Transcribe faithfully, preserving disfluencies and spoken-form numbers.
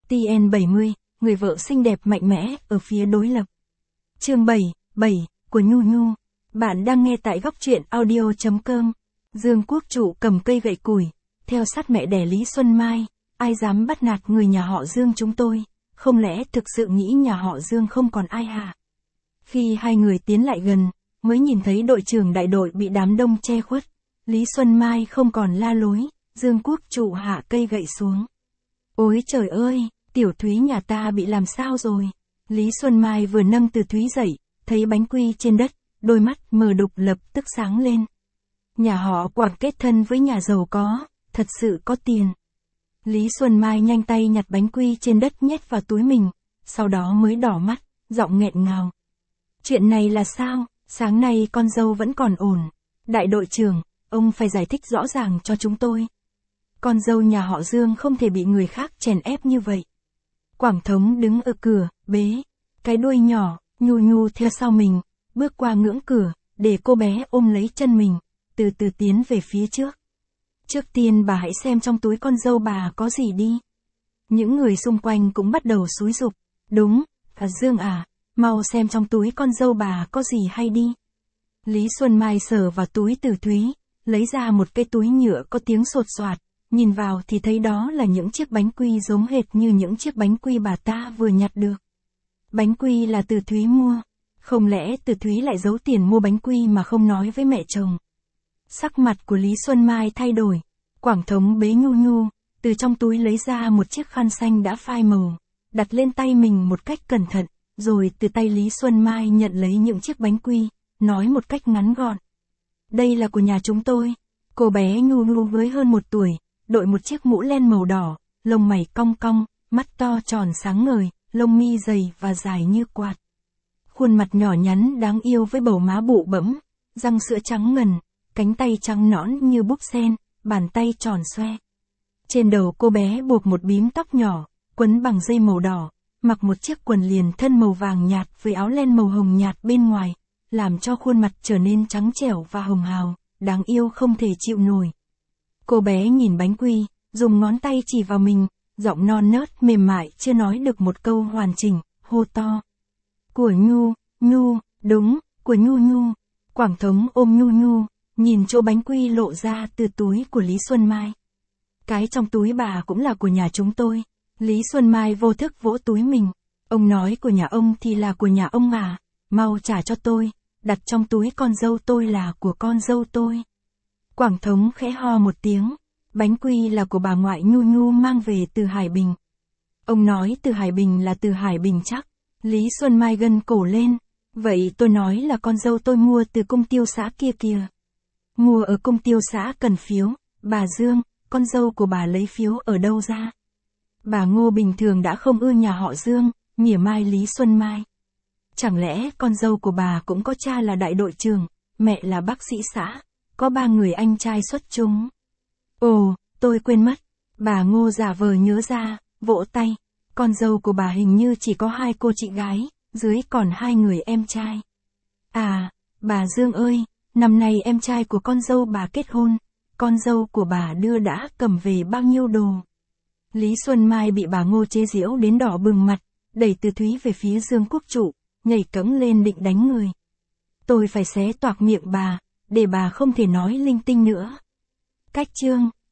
T N bảy mươi, người vợ xinh đẹp mạnh mẽ, ở phía đối lập. Chương bảy, bảy, của Nhu Nhu. Bạn đang nghe tại góc truyện audio chấm com. Dương Quốc Trụ cầm cây gậy củi, theo sát mẹ đẻ Lý Xuân Mai, ai dám bắt nạt người nhà họ Dương chúng tôi, không lẽ thực sự nghĩ nhà họ Dương không còn ai hả? Khi hai người tiến lại gần, mới nhìn thấy đội trưởng đại đội bị đám đông che khuất. Lý Xuân Mai không còn la lối, Dương Quốc Trụ hạ cây gậy xuống. Ôi trời ơi, tiểu Thúy nhà ta bị làm sao rồi? Lý Xuân Mai vừa nâng từ Thúy dậy, thấy bánh quy trên đất, đôi mắt mờ đục lập tức sáng lên. Nhà họ Quảng kết thân với nhà giàu có, thật sự có tiền. Lý Xuân Mai nhanh tay nhặt bánh quy trên đất nhét vào túi mình, sau đó mới đỏ mắt, giọng nghẹn ngào. Chuyện này là sao? Sáng nay con dâu vẫn còn ổn. Đại đội trưởng, ông phải giải thích rõ ràng cho chúng tôi. Con dâu nhà họ Dương không thể bị người khác chèn ép như vậy. Quảng Thống đứng ở cửa, bế cái đuôi nhỏ, Nhu Nhu theo sau mình, bước qua ngưỡng cửa, để cô bé ôm lấy chân mình, từ từ tiến về phía trước. Trước tiên bà hãy xem trong túi con dâu bà có gì đi. Những người xung quanh cũng bắt đầu xúi giục. Đúng, à Dương à, mau xem trong túi con dâu bà có gì hay đi. Lý Xuân Mai sờ vào túi Từ Thúy, lấy ra một cái túi nhựa có tiếng sột soạt, nhìn vào thì thấy đó là những chiếc bánh quy giống hệt như những chiếc bánh quy bà ta vừa nhặt được. Bánh quy là Từ Thúy mua, không lẽ Từ Thúy lại giấu tiền mua bánh quy mà không nói với mẹ chồng? Sắc mặt của Lý Xuân Mai thay đổi, Quảng Thống bế Nhu Nhu, từ trong túi lấy ra một chiếc khăn xanh đã phai màu, đặt lên tay mình một cách cẩn thận, rồi từ tay Lý Xuân Mai nhận lấy những chiếc bánh quy, nói một cách ngắn gọn. Đây là của nhà chúng tôi. Cô bé Nhu Nhu với hơn một tuổi, đội một chiếc mũ len màu đỏ, lông mày cong cong, mắt to tròn sáng ngời, lông mi dày và dài như quạt. Khuôn mặt nhỏ nhắn đáng yêu với bầu má bụ bẫm, răng sữa trắng ngần, cánh tay trắng nõn như búp sen, bàn tay tròn xoe. Trên đầu cô bé buộc một bím tóc nhỏ, quấn bằng dây màu đỏ, mặc một chiếc quần liền thân màu vàng nhạt với áo len màu hồng nhạt bên ngoài, làm cho khuôn mặt trở nên trắng trẻo và hồng hào, đáng yêu không thể chịu nổi. Cô bé nhìn bánh quy, dùng ngón tay chỉ vào mình, giọng non nớt mềm mại chưa nói được một câu hoàn chỉnh, hô to. Của Nhu, Nhu, đúng, của Nhu Nhu. Quảng Thống ôm Nhu Nhu, nhìn chỗ bánh quy lộ ra từ túi của Lý Xuân Mai. Cái trong túi bà cũng là của nhà chúng tôi. Lý Xuân Mai vô thức vỗ túi mình. Ông nói của nhà ông thì là của nhà ông à, mau trả cho tôi, đặt trong túi con dâu tôi là của con dâu tôi. Quảng Thống khẽ ho một tiếng, bánh quy là của bà ngoại Nhu Nhu mang về từ Hải Bình. Ông nói từ Hải Bình là từ Hải Bình chắc. Lý Xuân Mai gân cổ lên, vậy tôi nói là con dâu tôi mua từ cung tiêu xã kia kìa. Mua ở cung tiêu xã cần phiếu, bà Dương, con dâu của bà lấy phiếu ở đâu ra? Bà Ngô bình thường đã không ưa nhà họ Dương, mỉa mai Lý Xuân Mai. Chẳng lẽ con dâu của bà cũng có cha là đại đội trưởng, mẹ là bác sĩ xã, có ba người anh trai xuất chúng? Ồ, tôi quên mất. Bà Ngô giả vờ nhớ ra, vỗ tay. Con dâu của bà hình như chỉ có hai cô chị gái, dưới còn hai người em trai. À, bà Dương ơi, năm nay em trai của con dâu bà kết hôn, con dâu của bà đưa đã cầm về bao nhiêu đồ? Lý Xuân Mai bị bà Ngô chế giễu đến đỏ bừng mặt, đẩy Từ Thúy về phía Dương Quốc Trụ, nhảy cẫng lên định đánh người. Tôi phải xé toạc miệng bà, để bà không thể nói linh tinh nữa. Cách chương.